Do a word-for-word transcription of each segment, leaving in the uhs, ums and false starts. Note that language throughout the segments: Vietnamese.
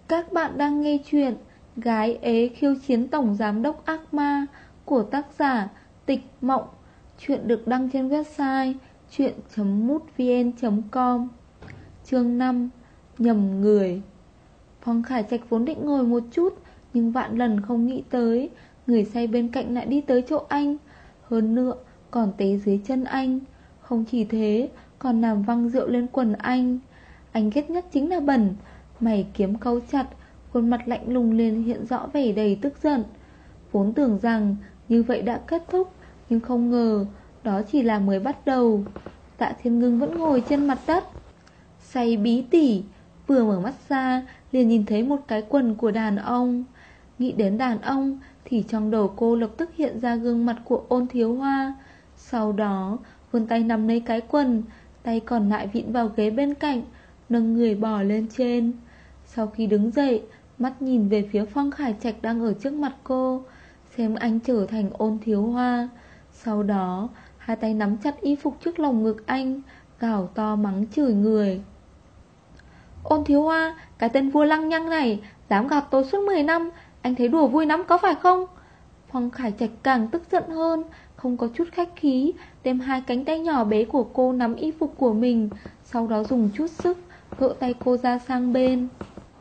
Các bạn đang nghe chuyện Gái ế khiêu chiến tổng giám đốc ác ma của tác giả Tịch Mộng. Chuyện được đăng trên website chuyện chấm mútvn chấm com. Chương năm. Nhầm người. Phong Khải Trạch vốn định ngồi một chút, nhưng vạn lần không nghĩ tới người say bên cạnh lại đi tới chỗ anh. Hơn nữa còn té dưới chân anh. Không chỉ thế, còn làm văng rượu lên quần anh. Anh ghét nhất chính là bẩn. Mày kiếm cau chặt, khuôn mặt lạnh lùng liền hiện rõ vẻ đầy tức giận. Vốn tưởng rằng như vậy đã kết thúc, nhưng không ngờ đó chỉ là mới bắt đầu. Tạ Thiên Ngưng vẫn ngồi trên mặt đất say bí tỉ, vừa mở mắt ra liền nhìn thấy một cái quần của đàn ông. Nghĩ đến đàn ông thì trong đầu cô lập tức hiện ra gương mặt của Ôn Thiếu Hoa. Sau đó vươn tay nắm lấy cái quần, tay còn lại vịn vào ghế bên cạnh, nâng người bò lên trên. Sau khi đứng dậy, mắt nhìn về phía Phong Khải Trạch đang ở trước mặt cô, xem anh trở thành Ôn Thiếu Hoa. Sau đó hai tay nắm chặt y phục trước lồng ngực anh, gào to mắng chửi người. Ôn Thiếu Hoa, cái tên vua lăng nhăng này dám gạt tôi suốt mười năm, anh thấy đùa vui lắm có phải không? Phong Khải Trạch càng tức giận hơn, không có chút khách khí, đem hai cánh tay nhỏ bé của cô nắm y phục của mình, sau đó dùng chút sức gỡ tay cô ra sang bên.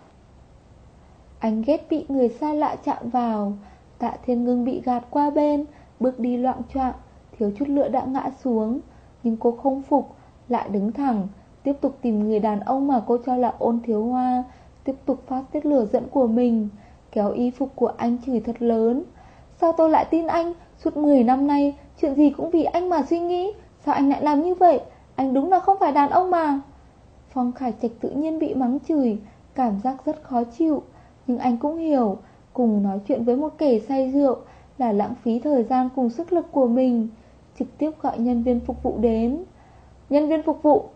Anh ghét bị người xa lạ chạm vào. Tạ Thiên Ngưng bị gạt qua bên, bước đi loạng choạng, thiếu chút nữa đã ngã xuống. Nhưng cô không phục, lại đứng thẳng, tiếp tục tìm người đàn ông mà cô cho là Ôn Thiếu Hoa, tiếp tục phát tiết lửa giận của mình, kéo y phục của anh chửi thật lớn. Sao tôi lại tin anh? Suốt mười năm nay chuyện gì cũng vì anh mà suy nghĩ. Sao anh lại làm như vậy? Anh đúng là không phải đàn ông mà. Phong Khải Trạch tự nhiên bị mắng chửi, cảm giác rất khó chịu. Nhưng anh cũng hiểu, cùng nói chuyện với một kẻ say rượu là lãng phí thời gian cùng sức lực của mình. Trực tiếp gọi nhân viên phục vụ đến. Nhân viên phục vụ.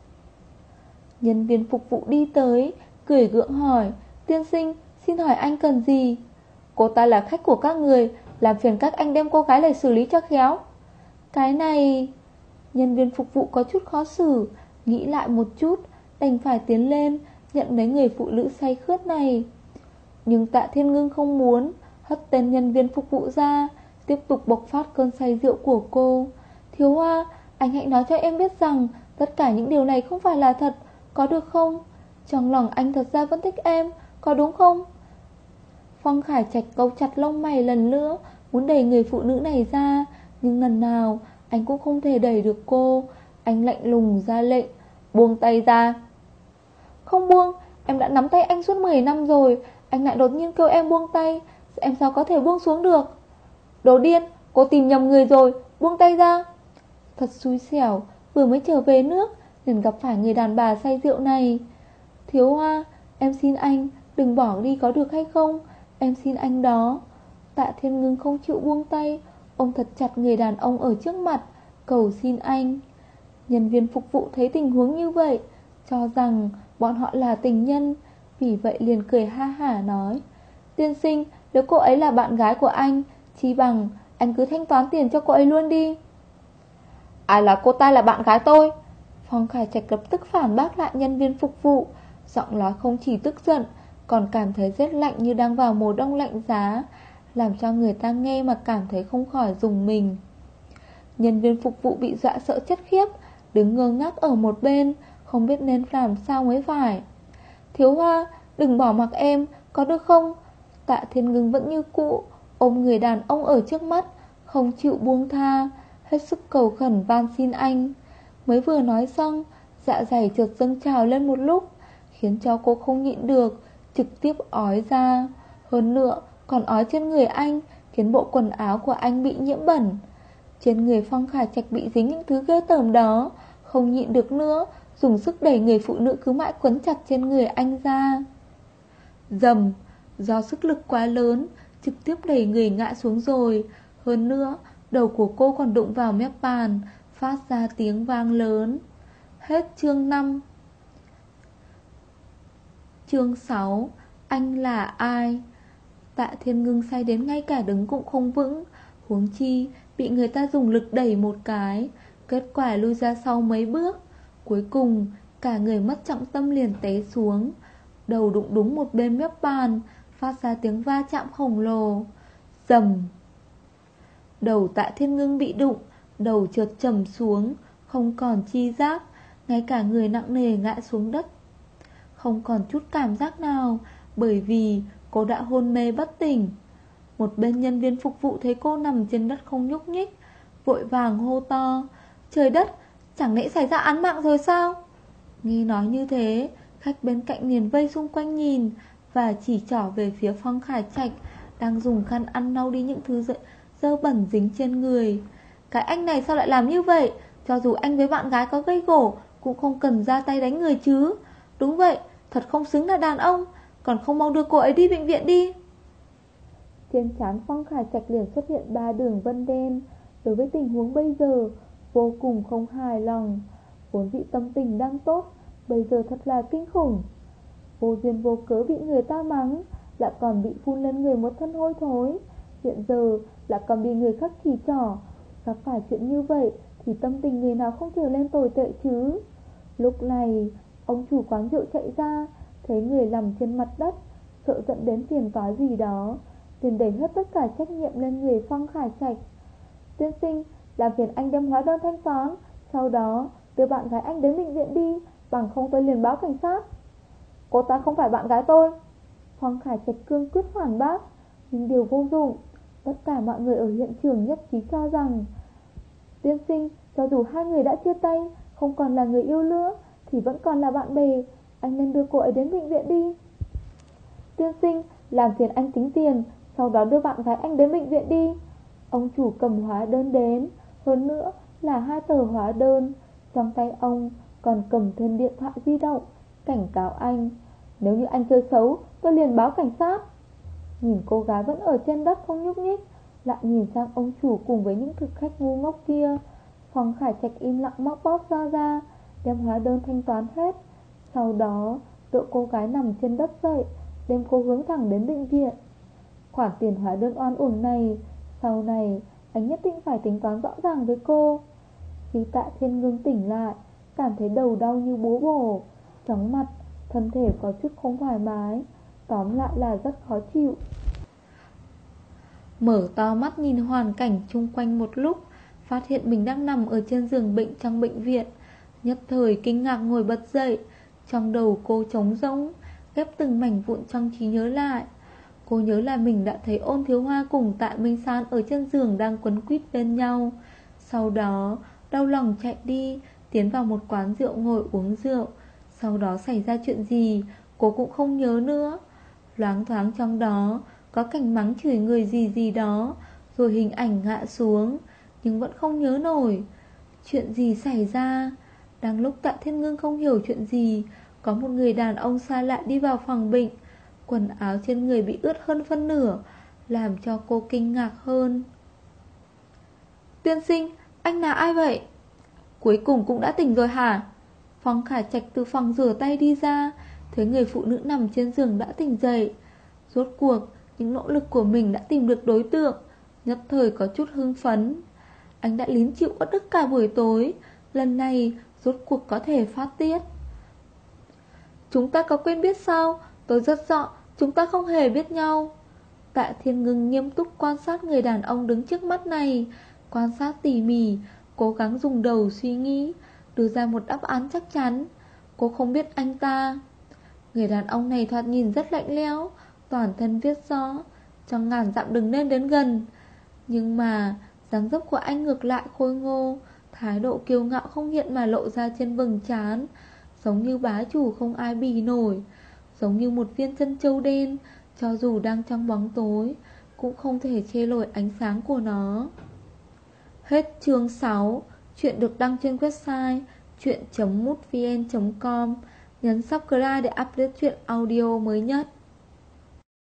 Nhân viên phục vụ đi tới, cười gượng hỏi, tiên sinh, xin hỏi anh cần gì? Cô ta là khách của các người, làm phiền các anh đem cô gái này xử lý cho khéo. Cái này... Nhân viên phục vụ có chút khó xử, nghĩ lại một chút, đành phải tiến lên nhận lấy người phụ nữ say khướt này. Nhưng Tạ Thiên Ngưng không muốn, hất tên nhân viên phục vụ ra, tiếp tục bộc phát cơn say rượu của cô. Thiếu Hoa, anh hãy nói cho em biết rằng tất cả những điều này không phải là thật, có được không? Trong lòng anh thật ra vẫn thích em, có đúng không? Phong Khải Trạch cau chặt lông mày lần nữa, muốn đẩy người phụ nữ này ra, nhưng lần nào anh cũng không thể đẩy được cô. Anh lạnh lùng ra lệnh, buông tay ra. Không buông, em đã nắm tay anh suốt mười năm rồi, anh lại đột nhiên kêu em buông tay, em sao có thể buông xuống được? Đồ điên, cô tìm nhầm người rồi, buông tay ra. Thật xui xẻo, vừa mới trở về nước liền gặp phải người đàn bà say rượu này. Thiếu Hoa, em xin anh đừng bỏ đi có được hay không? Em xin anh đó. Tạ Thiên Ngưng không chịu buông tay, ôm thật chặt người đàn ông ở trước mặt, cầu xin anh. Nhân viên phục vụ thấy tình huống như vậy, cho rằng bọn họ là tình nhân, vì vậy liền cười ha hả nói, tiên sinh, nếu cô ấy là bạn gái của anh, chi bằng anh cứ thanh toán tiền cho cô ấy luôn đi. Ai là cô ta là bạn gái tôi? Phong Khải Trạch lập tức phản bác lại nhân viên phục vụ, giọng nói không chỉ tức giận, còn cảm thấy rét lạnh như đang vào mùa đông lạnh giá, làm cho người ta nghe mà cảm thấy không khỏi rùng mình. Nhân viên phục vụ bị dọa sợ chết khiếp, đứng ngơ ngác ở một bên, không biết nên làm sao mới phải. Thiếu Hoa, đừng bỏ mặc em, có được không? Tạ Thiên Ngưng vẫn như cũ, ôm người đàn ông ở trước mắt, không chịu buông tha, hết sức cầu khẩn van xin anh. Mới vừa nói xong, dạ dày chợt dâng trào lên một lúc, khiến cho cô không nhịn được, trực tiếp ói ra. Hơn nữa còn ói trên người anh, khiến bộ quần áo của anh bị nhiễm bẩn. Trên người Phong Khải Trạch bị dính những thứ ghê tởm đó, không nhịn được nữa, dùng sức đẩy người phụ nữ cứ mãi quấn chặt trên người anh ra. Dầm, do sức lực quá lớn, trực tiếp đẩy người ngã xuống rồi. Hơn nữa, đầu của cô còn đụng vào mép bàn, phát ra tiếng vang lớn. Hết chương năm. Chương sáu. Anh là ai? Tạ Thiên Ngưng say đến ngay cả đứng cũng không vững, huống chi bị người ta dùng lực đẩy một cái, kết quả lui ra sau mấy bước. Cuối cùng cả người mất trọng tâm liền té xuống. đầu đụng đúng một bên mép bàn, phát ra tiếng va chạm khổng lồ. Rầm. Đầu Tạ Thiên Ngưng bị đụng, đầu trượt trầm xuống, không còn chi giác, ngay cả người nặng nề ngã xuống đất. Không còn chút cảm giác nào, bởi vì cô đã hôn mê bất tỉnh. Một bên nhân viên phục vụ thấy cô nằm trên đất không nhúc nhích, vội vàng hô to: Trời đất, chẳng lẽ xảy ra án mạng rồi sao? Nghe nói như thế, khách bên cạnh liền vây xung quanh nhìn, và chỉ trỏ về phía Phong Khải Trạch đang dùng khăn ăn lau đi những thứ dơ, dơ bẩn dính trên người. Cái anh này sao lại làm như vậy? Cho dù anh với bạn gái có gây gổ cũng không cần ra tay đánh người chứ. Đúng vậy, thật không xứng là đàn ông. Còn không mau đưa cô ấy đi bệnh viện đi. Trên trán Phong Khải Trạch liền xuất hiện ba đường vân đen. Đối với tình huống bây giờ, vô cùng không hài lòng. Vốn dĩ tâm tình đang tốt, bây giờ thật là kinh khủng. Vô duyên vô cớ bị người ta mắng, lại còn bị phun lên người một thân hôi thối. Hiện giờ lại còn bị người khác chỉ trỏ. Gặp phải chuyện như vậy thì tâm tình người nào không trở lên tồi tệ chứ. Lúc này ông chủ quán rượu chạy ra, thấy người nằm trên mặt đất, sợ dẫn đến phiền toái gì đó, liền đẩy hết tất cả trách nhiệm lên người Phong Khải Trạch. Tiên sinh, làm phiền anh đem hóa đơn thanh toán, sau đó đưa bạn gái anh đến bệnh viện đi, bằng không tôi liền báo cảnh sát. Cô ta không phải bạn gái tôi. Phong Khải Trạch cương quyết phản bác, nhưng điều vô dụng. Tất cả mọi người ở hiện trường nhất trí cho rằng, tiên sinh, cho dù hai người đã chia tay, không còn là người yêu nữa, thì vẫn còn là bạn bè. Anh nên đưa cô ấy đến bệnh viện đi. Tiên sinh, làm phiền anh tính tiền, sau đó đưa bạn gái anh đến bệnh viện đi. Ông chủ cầm hóa đơn đến, hơn nữa là hai tờ hóa đơn. Trong tay ông còn cầm thêm điện thoại di động, cảnh cáo anh: Nếu như anh chơi xấu, tôi liền báo cảnh sát. Nhìn cô gái vẫn ở trên đất không nhúc nhích, lại nhìn sang ông chủ cùng với những thực khách ngu ngốc kia, Phong Khải Trạch im lặng móc bóp ra ra, đem hóa đơn thanh toán hết. Sau đó đỡ cô gái nằm trên đất dậy, đem cô hướng thẳng đến bệnh viện. Khoản tiền hóa đơn oan uổng này, sau này anh nhất định phải tính toán rõ ràng với cô. Khi Tạ Thiên Ngưng tỉnh lại, cảm thấy đầu đau như búa bổ, chóng mặt, thân thể có chút không thoải mái, tóm lại là rất khó chịu. Mở to mắt nhìn hoàn cảnh chung quanh một lúc, phát hiện mình đang nằm ở trên giường bệnh trong bệnh viện, nhất thời kinh ngạc ngồi bật dậy. Trong đầu cô trống rỗng, ghép từng mảnh vụn trong trí nhớ lại. Cô nhớ là mình đã thấy Ôn Thiếu Hoa cùng Tạ Minh San ở trên giường đang quấn quýt bên nhau. Sau đó đau lòng chạy đi, tiến vào một quán rượu ngồi uống rượu. Sau đó xảy ra chuyện gì cô cũng không nhớ nữa. Loáng thoáng trong đó có cảnh mắng chửi người gì gì đó, rồi hình ảnh ngã xuống, nhưng vẫn không nhớ nổi. Chuyện gì xảy ra? Đang lúc Tạ Thiên Ngưng không hiểu chuyện gì, có một người đàn ông xa lạ đi vào phòng bệnh. Quần áo trên người bị ướt hơn phân nửa, làm cho cô kinh ngạc hơn. Tiên sinh, anh là ai vậy? Cuối cùng cũng đã tỉnh rồi hả? Phong Khải Trạch từ phòng rửa tay đi ra, thấy người phụ nữ nằm trên giường đã tỉnh dậy. Rốt cuộc những nỗ lực của mình đã tìm được đối tượng, nhất thời có chút hưng phấn. Anh đã lín chịu uất ức cả buổi tối, lần này rốt cuộc có thể phát tiết. Chúng ta có quen biết sao? Tôi rất rõ chúng ta không hề biết nhau. Tạ Thiên Ngưng nghiêm túc quan sát người đàn ông đứng trước mắt này, quan sát tỉ mỉ, cố gắng dùng đầu suy nghĩ, đưa ra một đáp án chắc chắn. Cô không biết anh ta. Người đàn ông này thoạt nhìn rất lạnh lẽo, toàn thân viết rõ trong ngàn dặm đừng nên đến gần. Nhưng mà dáng dấp của anh ngược lại khôi ngô, thái độ kiêu ngạo không hiện mà lộ ra trên vầng trán, giống như bá chủ không ai bì nổi, giống như một viên chân châu đen, cho dù đang trong bóng tối cũng không thể che nổi ánh sáng của nó. Hết chương sáu. Chuyện được đăng trên website chuyện chấm mútvn chấm com. Nhấn subscribe để update chuyện audio mới nhất.